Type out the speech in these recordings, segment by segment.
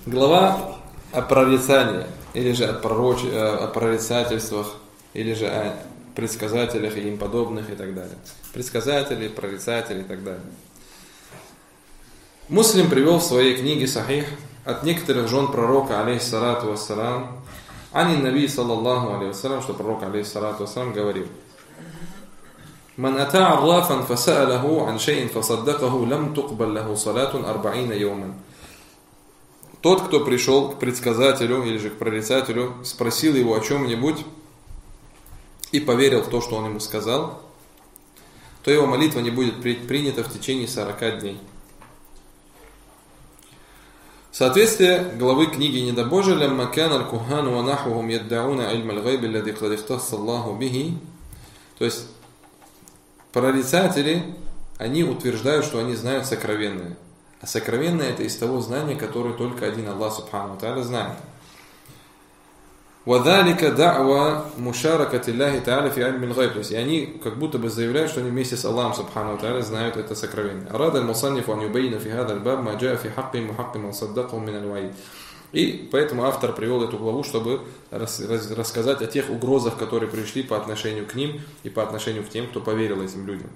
Глава о прорицании, или же о прорицательствах, или же о предсказателях и им подобных и так далее. Предсказатели, прорицатели и так далее. Муслим привел в своей книге Сахих от некоторых жен пророка, алейхиссалату вассалам, ани наби, саллаллаху алейхи вассалам, что пророк, алейхиссалату вассалам, говорил: «Ман ата аррафан фаса'алаху ан шейин фасаддакаху лам туqбал лаху салатун 40 йоман». Тот, кто пришел к предсказателю или же к прорицателю, спросил его о чем-нибудь и поверил в то, что он ему сказал, то его молитва не будет принята в течение 40 дней. Соответствие главы книги Недобожия «Лямма кана аль-кухану ва нахвухум яддауна илм аль-гайби аллади кад ихтасса Аллаху бихи». То есть прорицатели, они утверждают, что они знают сокровенное. А сокровенное это из того знания, которое только один Аллах Субхану ва Тааля знает. وَذَلِكَ دَعْوَى مُشَارَكَةِ اللَّهِ تَعَالَى فِي عِلْمِ الْغَيْبِ. То есть они как будто бы заявляют, что они вместе с Аллахом Субхану ва Тааля знают это сокровенное. أَرَادَ الْمُصَنِّفُ أَنْ يُبَيِّنَ فِي هَذَا الْبَابِ مَا جَاءَ فِي حَقِّ مُحَقِّ مَنْ صَدَّقَهُ مِنَ الْوَعِيدِ. И поэтому автор привел эту главу, чтобы рассказать о тех угрозах, которые пришли по отношению к ним и по отношению к тем, кто поверил этим людям.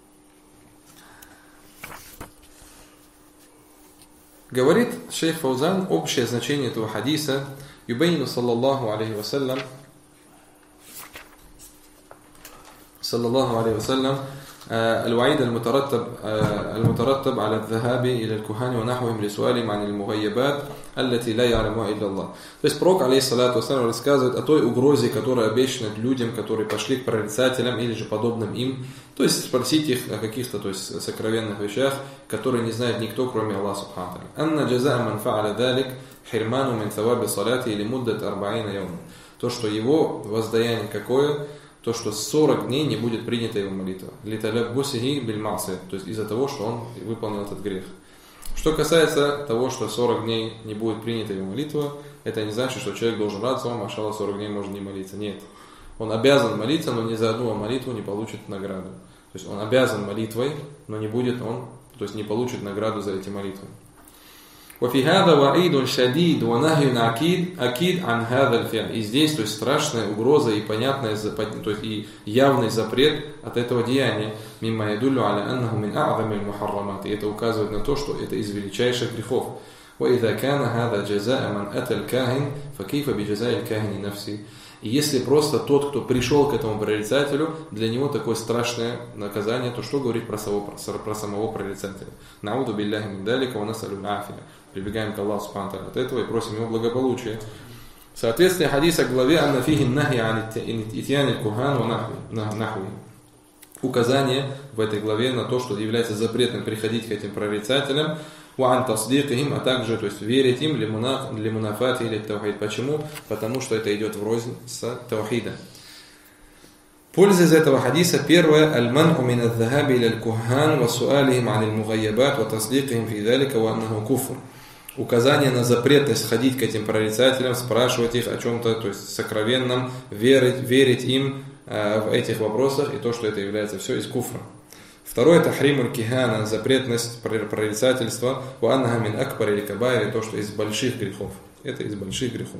Говорит шейх Фаузан общее значение этого хадиса. Юбейну саллаллаху алейхи вассалям الوعيد المترتب على الذهاب إلى الكهان ونحوهم لسؤالهم عن المغيبات التي لا يعلمها إلا الله. То есть пророк, алейхиссалату вассалям, рассказывает о той угрозе, которая обещана людям, которые пошли к прорицателям или же подобным им, то есть спросить их о каких-то, то есть сокровенных вещах, которые не знает никто, кроме Аллаха субхану ва тааля. أن جزاء من فعل ذلك حرمان من ثواب صلاته لمدة 40 يوما. То, что его воздаяние какое? То, что 40 дней не будет принята его молитва. Литаляббусихи биль-ма'сия, то есть из-за того, что он выполнил этот грех. Что касается того, что 40 дней не будет принята его молитва, это не значит, что человек должен радоваться, машалла, 40 дней может не молиться. Нет. Он обязан молиться, но ни за одну молитву не получит награду. То есть он обязан молитвой, но не будет он, то есть не получит награду за эти молитвы. وفي هذا وعيد شديد ونهي أكيد عن هذا الفعل. И здесь, то есть страшная угроза и понятная, то есть и явный запрет от этого деяния. مما يدل على أنه من أعظم المحرمات. И это указывает на то, что это из величайших грехов. وإذا كان هذا جزاء من أتى الكاهن فكيف بجزاء الكاهن نفسه. И если просто тот, кто пришел к этому прорицателю, для него такое страшное наказание, то что говорить про самого прорицателя? Науду билляхи мин далика ва насалю афия. Прибегаем к Аллаху субхану ва тааля от этого и просим его благополучия. Соответствие хадиса к главе анна фихи нахи ан итьяни аль-кухан ва нахви. Указание в этой главе на то, что является запретным приходить к этим прорицателям, а также, то есть верить им для мунафати или таухид. Почему? Потому что это идет врознь с таухида. Польза из этого хадиса первое: аль-ман'у мин ад-дахаби иля аль-кухан ва суалихим ан аль-мугайябат ва тасликихим фи далика ва аннаху куфр. Указание на запретность ходить к этим прорицателям, спрашивать их о чем-то, то есть сокровенном, верить им в этих вопросах, и то, что это является все из куфра. Второе — тахримуль кихана, запретность прорицательства, ва аннаха мин акбар или кабайр, то, что из больших грехов. Это из больших грехов.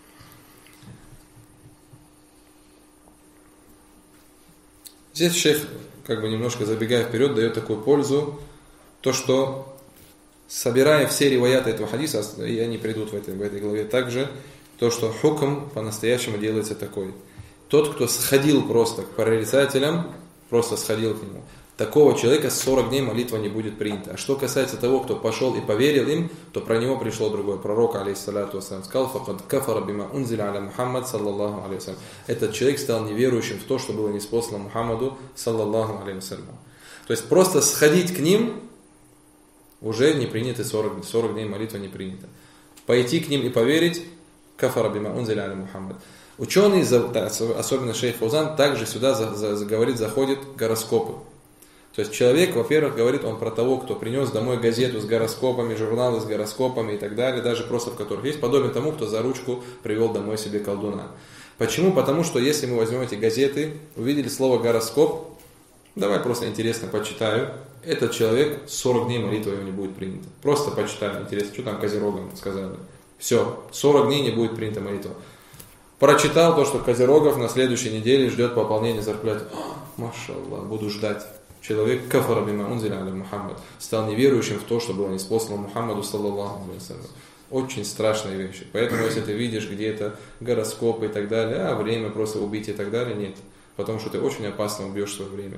Здесь шейх, как бы немножко забегая вперед, дает такую пользу, то, что собирая все риваяты этого хадиса, и они придут в этой главе также, то, что хукм по-настоящему делается такой. Тот, кто сходил просто к прорицателям, просто сходил к нему, такого человека 40 дней молитва не будет принята. А что касается того, кто пошел и поверил им, то про него пришло другое. Пророк, алейхиссалату вассалям, сказал: «Факад кафара бима унзиля аля Мухаммад, саллаллаху алейхи вассалям». Этот человек стал неверующим в то, что было ниспослано Мухаммаду, саллаллаху алейхи вассалям. То есть просто сходить к ним уже не принято 40 дней молитва не принята. Пойти к ним и поверить — кафара бима унзиля аля Мухаммад. Ученые, особенно шейх Фаузан, также сюда заходят гороскопы. То есть человек, во-первых, говорит он про того, кто принес домой газету с гороскопами, журналы с гороскопами и так далее, даже просто в которых есть, подобен тому, кто за ручку привел домой себе колдуна. Почему? Потому что если мы возьмем эти газеты, увидели слово гороскоп, давай просто интересно почитаю, этот человек 40 дней молитва его не будет принята. Просто почитаю, интересно, что там козерогам сказали. Все, 40 дней не будет принята молитва. Прочитал то, что Козерогов на следующей неделе ждет пополнения зарплаты. Машаллах, буду ждать. Человек кафара бима унзиля аля Мухаммад стал неверующим в то, что было ниспослано Мухаммаду саллаллаху алейхи ва саллям. Очень страшные вещи. Поэтому, если ты видишь где-то гороскопы и так далее, время просто убить и так далее, нет. Потому что ты очень опасно убьешь свое время.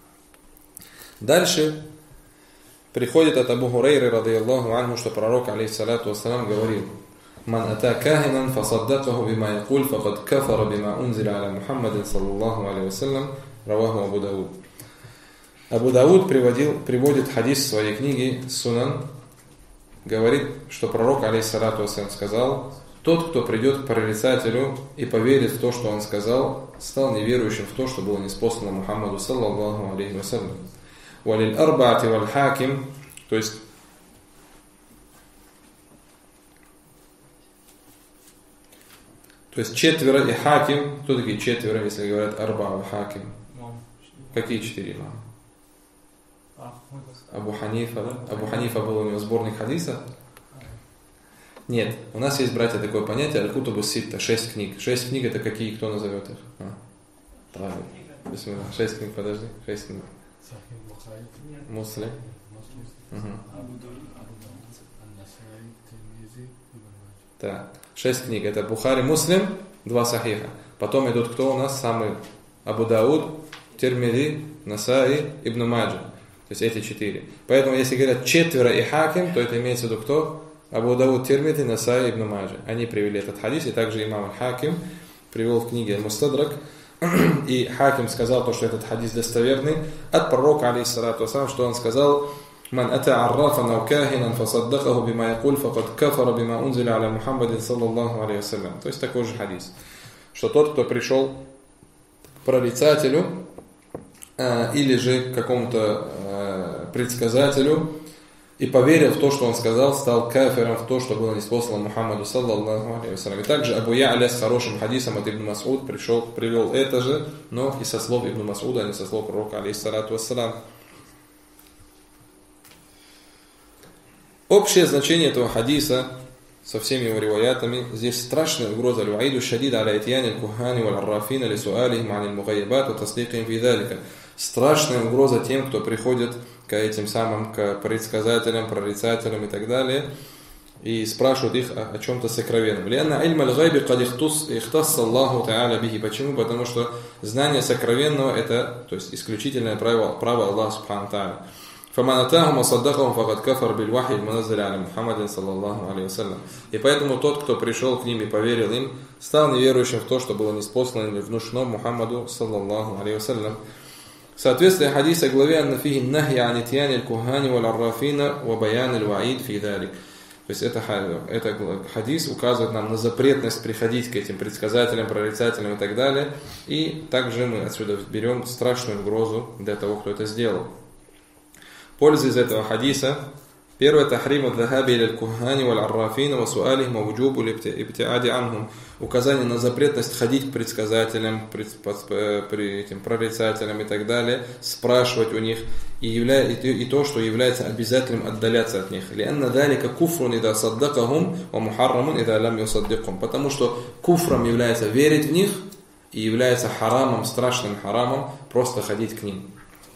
Дальше приходит от Абу Хурайры, радийаллаху анху, что пророк, алейхиссалату вассалам, говорил: «Ман ата кахинан фасаддакаху бима якуль, факад кафара бима унзиля аля Мухаммадин саллаллаху алейхи ва саллям, раваху Абу Дауд». Абу Дауд приводит хадис в своей книге «Сунан», говорит, что пророк, алейхиссалату вассалам, сказал: «Тот, кто придет к прорицателю и поверит в то, что он сказал, стал неверующим в то, что было ниспослано Мухаммаду саллаллаху алейхи ва саллям». «Валиль арбаати валь хаким», то есть четверо и хаким. Кто такие четверо, если говорят арба хаким? Какие четыре имама? Абу Ханифа, да? Абу Ханифа был у него сборник хадиса? Нет, у нас есть, братья, такое понятие аль-кутубу ситта, 6 книг. 6 книг это какие, кто назовет их? Правильно. 6 книг, подожди, 6 книг. Муслим. Так, 6 книг. Это Бухари, Муслим, 2 сахиха. Потом идут кто у нас? Самый Абу Дауд, Тирмизи, Насаи, Ибн Маджа. То есть эти 4. Поэтому если говорят четверо и хаким, то это имеется в виду кто? Абу Дауд, Тирмизи, Насаи, Ибн Маджа. Они привели этот хадис, и также имам Хаким привел в книге Мустадрак. И Хаким сказал то, что этот хадис достоверный от пророка, алейхиссалату вассалам, что он сказал: «Ман ата аррафан ау кахинан фасаддакаху бима якуль, факад кафара бима унзиля аля Мухаммадин саллаллаху алейхи ва саллям». То есть такой же хадис, что тот, кто пришел к прорицателю или же к какому-то предсказателю и поверил в то, что он сказал, стал кафиром в то, что было ниспослано Мухаммаду саллаллаху алейхи ва саллям. И также Абу Я'ля с хорошим хадисом от Ибн Мас'уд привел это же, но и со слов Ибн Мас'уда, а не со слов пророка, алейхиссалату вассалам. Общее значение этого хадиса со всеми его риваятами: здесь страшная угроза аль-ваиду шадид аля итьяни аль-кухани валь-аррафина ли суалихим ан аль-мугайябат ва тасликихим фи залика. Страшная угроза тем, кто приходит к этим самым, к предсказателям, прорицателям и так далее, и спрашивают их о чем-то сокровенном. «Лианна ильма аль-гайби кад ихтасса Аллаху та'аля бихи». Почему? Потому что знание сокровенного – это, то есть, исключительное право Аллаха субхану та'аля. فَمَنْ أَتَاهُمْ وَصَدَّقَهُمْ فَقَدْ كَفَرَ بِالْوَحْيِ الْمُنَزَّلِ عَلَى مُحَمَّدٍ صلى الله عليه وسلم. И поэтому тот, кто пришел к ним и поверил им, стал неверующим в то, что было ниспослано или внушено Мухаммаду саллаллаху алейхи вассалям. Соответствие хадиса главе «Анна фихи нахи ан итьяни аль-кухани валь-аррафина ва баян аль-ваид фи далик». То есть это хадис указывает нам на запретность приходить к этим предсказателям, прорицателям и так далее. И также мы отсюда берем страшную угрозу для того, кто это сделал. Польза из этого хадиса: первое, тахрим ад-дахаби иля аль-кухани валь-аррафина ва суалихим ва вуджубу ибтиади анхум. Указание на запретность ходить к предсказателям, этим прорицателям и так далее, спрашивать у них, и то, что является обязательным, отдаляться от них. «Лианна далика куфрун ида саддакахум ва мухаррамун ида лам юсаддикхум». Потому что куфром является верить в них, и является харамом, страшным харамом просто ходить к ним.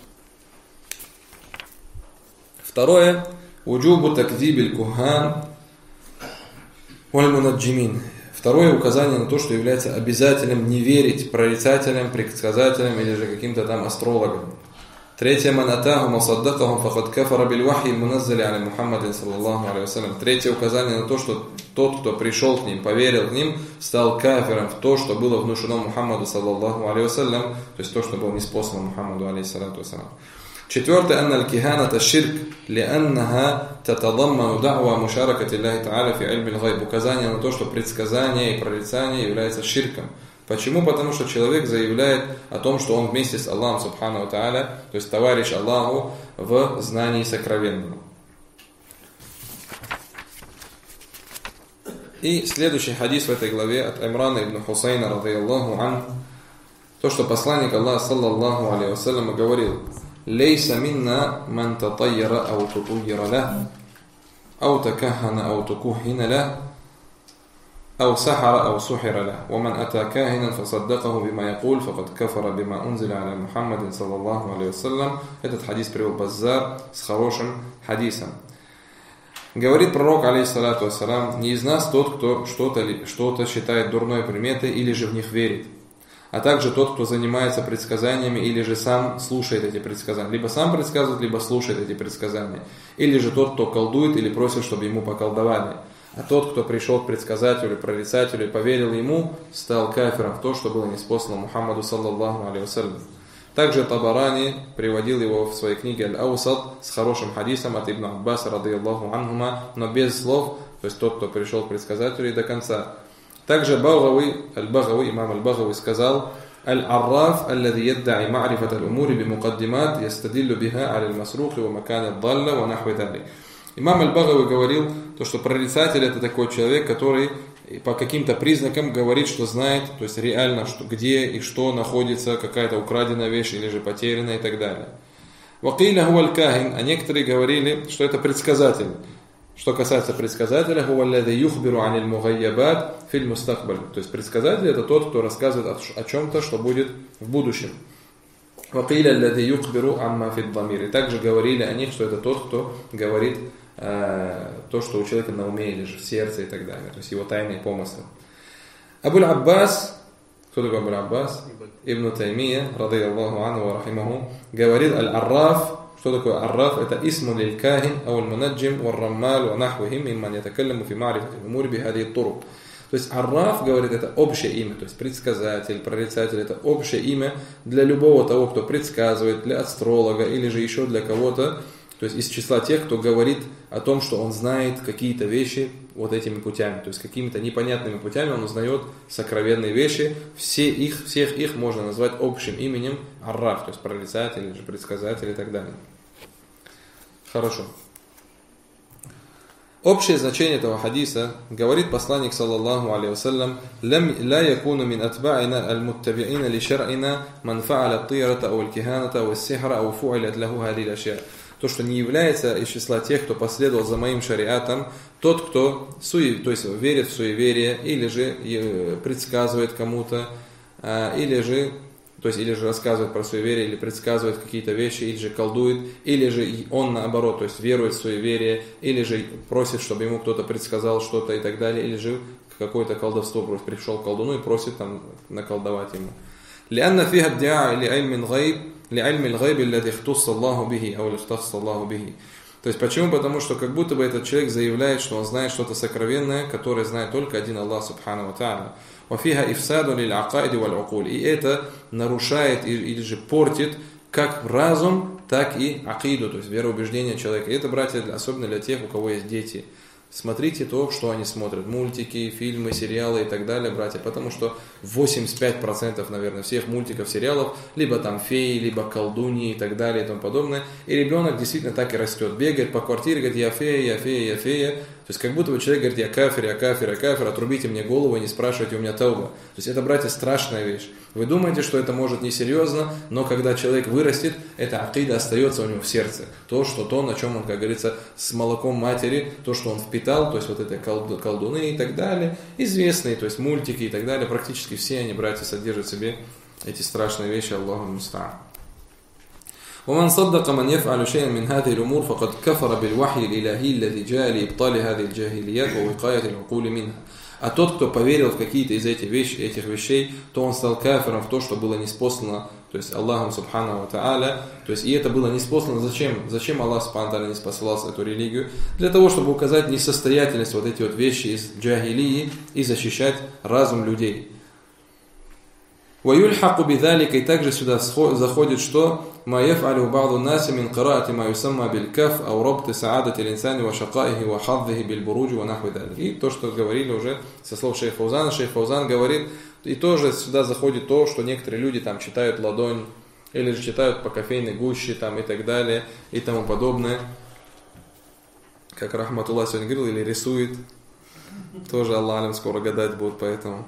Второе, уджубу такзибиль кухан валь мунаджимин. Второе указание на то, что является обязательным не верить прорицателям, предсказателям или же каким-то там астрологам. Третье, манатахум асаддакахум фахад кафара биль вахи муназзали аля Мухаммадин саллаллаху алейхи вассалям. Третье указание на то, что тот, кто пришел к ним, поверил к ним, стал кафиром в то, что было внушено Мухаммаду саллаллаху алейхи вассалям, то есть то, что было ниспослано Мухаммаду алейхиссалату вассалам. Четвертое, анна аль-киханата ширк, лианнаха татадамману дa'ва мушаракати Аллахи та'аля фи ильми аль-гайб. Указание на то, что предсказание и прорицание является ширком. Почему? Потому что человек заявляет о том, что он вместе с Аллахом субхану та'аля, то есть товарищ Аллаху в знании сокровенного. И следующий хадис в этой главе от Имрана ибн Хусайна, радийаллаху ан, то, что посланник Аллаха саллаллаху алейхи вассалям говорил: «Лейса минна ман татайяра ау тутуйяра ля, ау такахана ау тукухина ля, أو سحر أو سحر له ومن أتى كاهنا فصدقه بما يقول فقد كفر بما أنزل على محمد صلى الله عليه وسلم. Этот хадис привел Баззар с хорошим хадисом. Говорит пророк, алейхиссалату вассалам, не из нас тот, кто что-то считает дурной приметой или же в них верит, а также тот, кто занимается предсказаниями или же сам слушает эти предсказания. Либо сам предсказывает, либо слушает эти предсказания. Или же тот, кто колдует или просит, чтобы ему поколдовали. А тот, кто пришел к предсказателю, прорицателю и поверил ему, стал кафиром в то, что было ниспослано Мухаммаду саллаллаху алейхи вассалям. Также Табарани приводил его в своей книге Аль-Аусат с хорошим хадисом от Ибн Аббаса, радийаллаху анхума, но без слов, то есть тот, кто пришел к предсказателю и до конца. Также имам Аль-Багави сказал: «Аль-Арраф, аллади яддаи ма'рифат аль-умури бимукаддимат, ястадиллу биха аль-масруки ва макан ад-далла ва нахви далик». Имам Аль-Багави говорил, что прорицатель — это такой человек, который по каким-то признакам говорит, что знает, то есть реально, что, где и что находится какая-то украденная вещь или же потерянная и так далее. Вакиля хуа аль-кахин, а некоторые говорили, что это предсказатель. Что касается предсказателя, хуа аллади юхбиру аниль мугайябат филь мустакбаль. То есть предсказатель — это тот, кто рассказывает о чем-то, что будет в будущем. Вакиля аллади юхбиру амма фид дамир. И также говорили о них, что это тот, кто говорит то, что у человека на уме или же в сердце и так далее, то есть его тайные помыслы. Абуль Аббас, кто такой Абуль Аббас? Ибн Таймия, радийаллаху анху ва рахимаху, говорит: «Аль-Арраф». Что такое Арраф? Это исму лиль-кахин, ау аль-мунаджим, ва-раммал, ва нахвихим, мимман ятакалламу фи ма'рифати аль-умури бихади ат-турук. То есть Арраф, говорит, это общее имя, то есть предсказатель, прорицатель, это общее имя для любого того, кто предсказывает, для астролога или же еще для кого-то. То есть из числа тех, кто говорит о том, что он знает какие-то вещи вот этими путями. То есть какими-то непонятными путями он узнает сокровенные вещи. Всех их можно назвать общим именем Арраф, то есть прорицатель, или же предсказатель и так далее. Хорошо. Общее значение этого хадиса говорит посланник саллаллаху алейхи вассалям: «Ла якуну мин атба'ина аль-муттаби'ина ли шар'ина ман фа'аля ат-тирата ау аль-киханата ау ас-сихра ау фу'илат лаху хади аль-ашья». То, что не является из числа тех, кто последовал за моим шариатом, тот, кто то есть верит в суеверие, или же предсказывает кому-то, или же рассказывает про суеверие, или предсказывает какие-то вещи, или же колдует, или же он наоборот, то есть верует в суеверие, или же просит, чтобы ему кто-то предсказал что-то и так далее, или же какое-то колдовство, просто пришел к колдуну и просит там наколдовать ему. لأن فيها ادعاء لعلم الغيب الذي اختص الله به أو اختص الله به. То есть почему? Потому что как будто бы этот человек заявляет, что он знает что-то сокровенное, которое знает только один Аллах субхану ва тааля. وفيها إفساد للعقائد والعقول. И это нарушает или же портит как разум, так и акиду, то есть вероубеждение человека. И это, братья, особенно для тех, у кого есть дети. Смотрите то, что они смотрят. Мультики, фильмы, сериалы и так далее, братья. Потому что 85%, наверное, всех мультиков, сериалов либо там феи, либо колдуньи и так далее и тому подобное. И ребенок действительно так и растет. Бегает по квартире, говорит: я фея, я фея, я фея. То есть как будто бы человек говорит: я кафир, я кафир, я кафир, отрубите мне голову и не спрашивайте у меня тауба. То есть это, братья, страшная вещь. Вы думаете, что это может несерьезно, но когда человек вырастет, эта акида остается у него в сердце. То, на чем он, как говорится, с молоком матери, то, что он впитал, то есть вот это колдуны и так далее, известные, то есть мультики и так далее, практически все они, братья, содержат в себе эти страшные вещи. Аллаху муста'ан. ومن صدق من يفعل شيئا من هذه الأمور فقد كفر بالوحي الإلهي الذي جاء لإبطال هذه الجاهليات ووقاية العقول منها. А тот, кто поверил в какие-то из этих вещей, то он стал кафиром в то, что было ниспослано, то есть Аллахом субхану ва тааля. То есть и это было ниспослано. Зачем Аллах субхану ва тааля ниспосылал эту религию? Для того, чтобы указать несостоятельность вот эти вот вещи из джахилии и защищать разум людей. وَيُلْحَقُ بِذَلِكَ. И также сюда заходит, что مَا يَفْعَلُ بَعْضُ النَّاسِ مِنْ قِرَاءَةِ مَا يُسَمَّى بِالْكَفْ أَوْ رَبْطِ سَعَادَةِ الْإِنسَانِ وَشَقَائِهِ وَحَظِّهِ بِالْبُرُوجِ وَنَحْوِ ذَلِكَ. И то, что говорили уже со слов шейха Фаузана. Шейх Фаузан говорит, и тоже сюда заходит то, что некоторые люди там читают ладонь, или же читают по кофейной гуще там, и так далее, и тому подобное. Как Рахматуллах сегодня говорил, или рисует. Тоже Аллах алям скоро гадать будут, поэтому...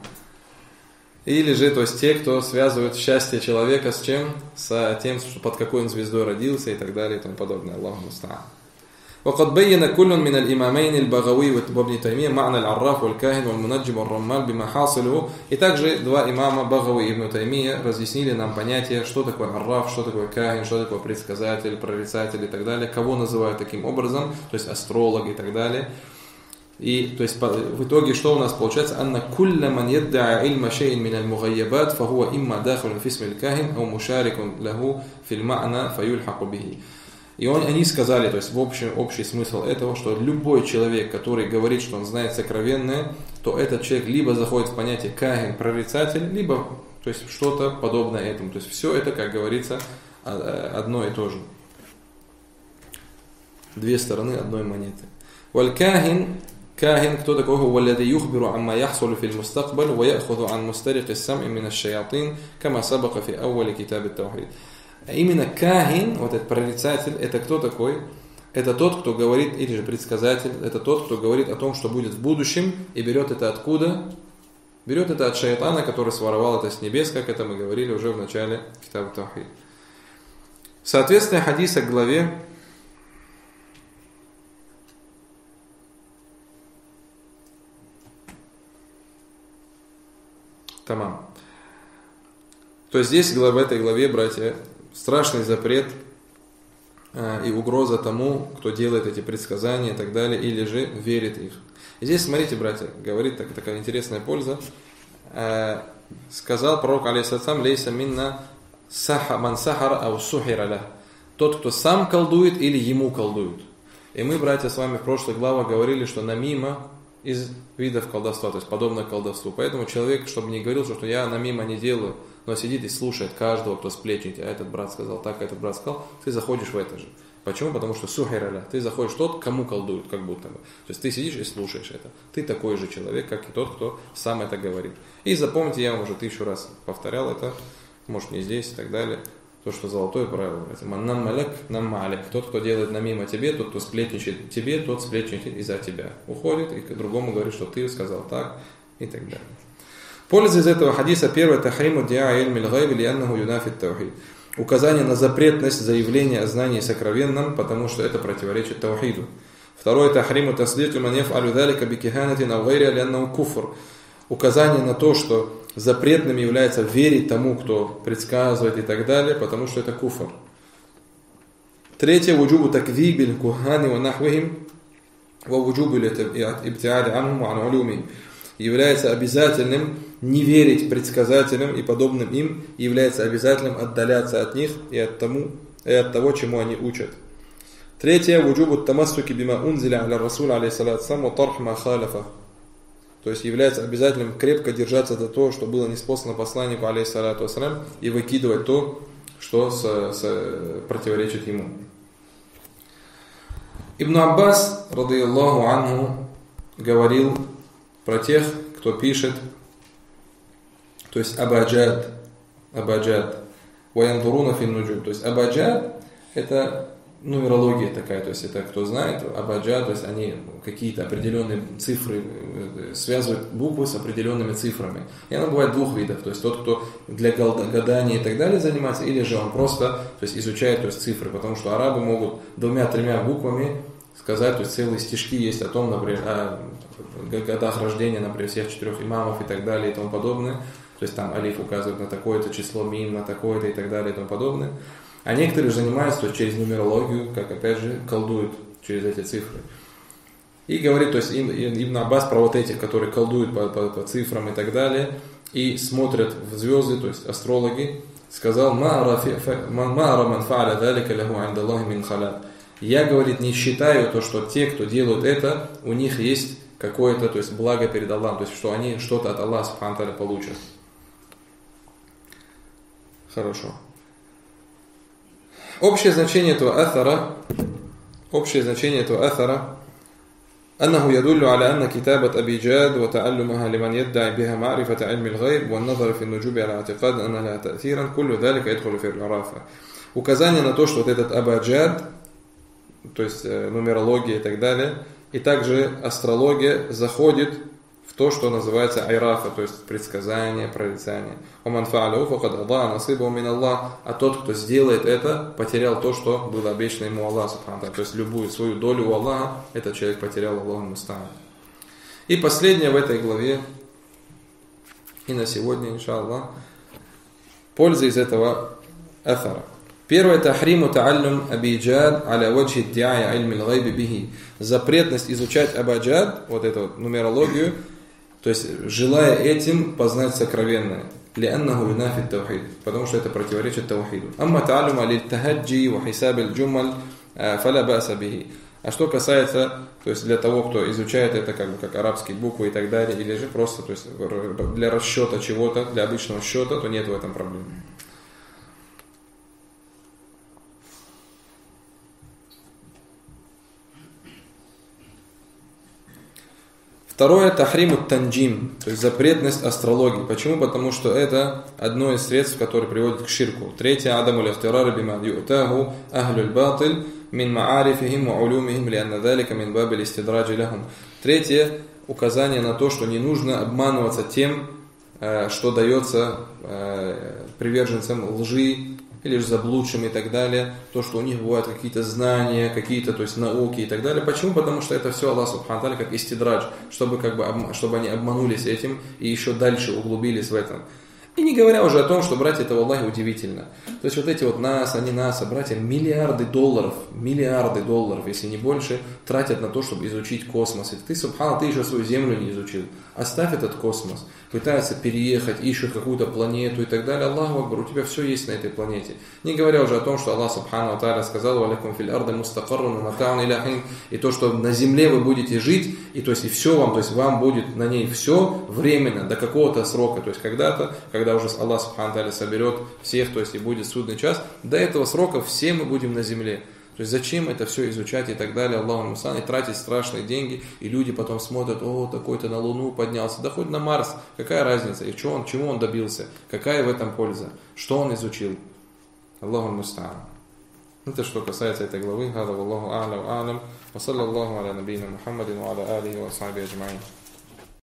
Или же, то есть те, кто связывают счастье человека с чем? С тем, что под какой он звездой родился и так далее и тому подобное. Аллаху муста'ан. وقد بين كل من الإمامين البغوي وابن تيمية معنى العراف والكاهن والمنجم والرمال بما حاصله. И также два имама Багави и Ибн Таймия разъяснили нам понятие, что такое арраф, что такое кахин, что такое предсказатель, прорицатель и так далее, кого называют таким образом, то есть астролог и так далее. И то есть в итоге что у нас получается? Анна кулля манядда'a илма шей'ин мин аль-мугайябат фахуа имма дахилун фи исми аль-кахин ау мушарикун лаху фил ма'на фаюльхаку бихи. И они сказали, то есть в общий смысл этого, что любой человек, который говорит, что он знает сокровенное, то этот человек либо заходит в понятие кахин, прорицатель, либо то есть что-то подобное этому. То есть все это, как говорится, одно и то же. Две стороны одной монеты. Валь-кахин, кахин, кто такой? Валлади юхбиру амма яхсулу фил мустакбаль ва яхуду ан мустарик ис-сам'i мин аш-шаятин, кама сабака фи ауали китаб ат-таухид. Именно кахин, вот этот прорицатель, это кто такой? Это тот, кто говорит, или же предсказатель, это тот, кто говорит о том, что будет в будущем, и берет это откуда? Берет это от шайтана, который своровал это с небес, как это мы говорили уже в начале Китаба ат-Таухид. Соответственно, хадиса к главе Тамам. То есть здесь в этой главе, братья, страшный запрет и угроза тому, кто делает эти предсказания и так далее, или же верит их. И здесь, смотрите, братья, говорит такая интересная польза. Сказал пророк, алейхиссалям, лейса минна ман сахара ау сухира ля. Тот, кто сам колдует или ему колдуют. И мы, братья, с вами в прошлых главах говорили, что намима из видов колдовства, то есть подобно колдовству. Поэтому человек, чтобы не говорил, что я намима не делаю, но сидит и слушает каждого, кто сплетничает, а этот брат сказал так, а этот брат сказал, ты заходишь в это же. Почему? Потому что сухираля, ты заходишь тот, кому колдуют, как будто бы. То есть ты сидишь и слушаешь это. Ты такой же человек, как и тот, кто сам это говорит. И запомните, я вам уже 1000 раз повторял это, может не здесь и так далее, то, что золотое правило. Маннам маляк, нам маляк. Тот, кто делает намимо тебе, тот, кто сплетничает тебе, тот сплетничает из-за тебя. Уходит и к другому говорит, что ты сказал так и так далее. Польза из этого хадиса первое тахриму диа иль миль-гайб лианнаху юнафит таухид. Указание на запретность заявления о знании сокровенном, потому что это противоречит таухиду. Второе тахриму таслик ман яф'алю залика бикиханатин ау гайри лианнаху куфр. Указание на то, что запретным является верить тому, кто предсказывает и так далее, потому что это куфр. Третье, вуджубу таквибиль кухани ва нахвихим ва вуджубу ибтиади анхум ва ан улюмихим. Является обязательным не верить предсказателям и подобным им, и является обязательным отдаляться от них и от того, чему они учат. Третье, вуджубу тамассуки бима унзиля аля расул алейхиссалату ва тарх ма халафа. То есть является обязательным крепко держаться за то, что было ниспослано посланнику, алейхиссалату вассалям, и выкидывать то, что противоречит ему. Ибн Аббас, радийаллаху анху, говорил про тех, кто пишет, то есть абаджад, ваянзуруна фин нуджум. То есть абаджад это нумерология такая, то есть это кто знает, абаджад, то есть они какие-то определенные цифры связывают буквы с определенными цифрами. И она бывает двух видов, то есть тот, кто для гадания и так далее занимается, или же он просто то есть изучает то есть цифры, потому что арабы могут 2-3 буквами сказать, то есть целые стишки есть о том, например, о годах рождения, например, всех 4 имамов и так далее и тому подобное. То есть там алиф указывает на такое-то число, мим на такое-то и так далее и тому подобное. А некоторые занимаются то есть, через нумерологию, как опять же колдуют через эти цифры. И говорит, то есть Ибн Аббас про вот этих, которые колдуют по цифрам и так далее, и смотрят в звезды, то есть астрологи, сказал: я, говорит, не считаю то, что те, кто делают это, у них есть какое-то, то есть благо перед Аллахом, то есть что они что-то от Аллаха субхану ва тааля получат. Хорошо. Общее значение этого аthара أنه يدل على أن كتابة أبي جاد وتعلمها لمن يدعي بها معرفة علم الغيب والنظر في النجوم على اعتقاد أن لها تأثيرا كل ذلك يدخل في العرافة. Указание на то, что вот этот абаджад, то есть нумерология и так далее, и также астрология заходит в то, что называется айрафа, то есть предсказание, прорицание. «Оман фа'аляху факад аdaa насибаху мин Аллах». А тот, кто сделает это, потерял то, что было обещано ему Аллах, субхану ва тааля. То есть любую свою долю у Аллаха, этот человек потерял, Аллаху муста'ан. И последнее в этой главе, и на сегодня, иншаллах, польза из этого афара. Первое, тахриму та'аллюм абиджад аля ваджхи идди'ая ильми л-гайби бихи. Запретность изучать абаджад, вот эту вот нумерологию, то есть желая этим познать сокровенное. لأنه ينافي التوحيد, потому что это противоречит таухиду. أما تعلم للتهجي وحساب الجمل فلا بأس به. А что касается, то есть для того, кто изучает это как арабские буквы и так далее, или же просто, то есть для расчета чего-то, для обычного счета, то нет в этом проблемы. Второе, тахриму танджим, то есть запретность астрологии. Почему? Потому что это одно из средств, которое приводит к ширку. Третье, адаму лифтирар бима ю'таху ахлюль батиль мин маарифихим ва улюмихим лианна далика мин бабиль истидраджи лахум. Третье, указание на то, что не нужно обманываться тем, что дается приверженцам лжи, или же заблудшим и так далее, то, что у них бывают какие-то знания, какие-то, то есть науки и так далее. Почему? Потому что это все Аллах субхану ва тааля как истидрадж, чтобы они обманулись этим и еще дальше углубились в этом. И не говоря уже о том, что, братья, это в Аллахе удивительно. То есть вот эти вот НАСА, не НАСА, братья, миллиарды долларов, если не больше, тратят на то, чтобы изучить космос. И ты, субхана, ты еще свою Землю не изучил. Оставь этот космос. Пытаются переехать, ищут какую-то планету и так далее. Аллаху Акбар, у тебя все есть на этой планете. Не говоря уже о том, что Аллах субхану ва тааля сказал: «Валякум фил арди мустақаррун ва мата'ун иля хин». И то, что на земле вы будете жить, и то есть и все вам, то есть вам будет на ней все временно, до какого-то срока. То есть когда-то, когда уже Аллах субхану ва тааля соберет всех, то есть и будет судный час, до этого срока все мы будем на земле. То есть зачем это все изучать и так далее, Аллаху муста'ан, и тратить страшные деньги, и люди потом смотрят: о, такой-то на Луну поднялся, да хоть на Марс, какая разница, и чего он добился, какая в этом польза, что он изучил. Аллаху муста'ан. Это что касается этой главы. Хада валлаху а'ля ва а'лям, ва саллаллаху аля набийна Мухаммадин ва аля алихи ва асхабихи аджмаин.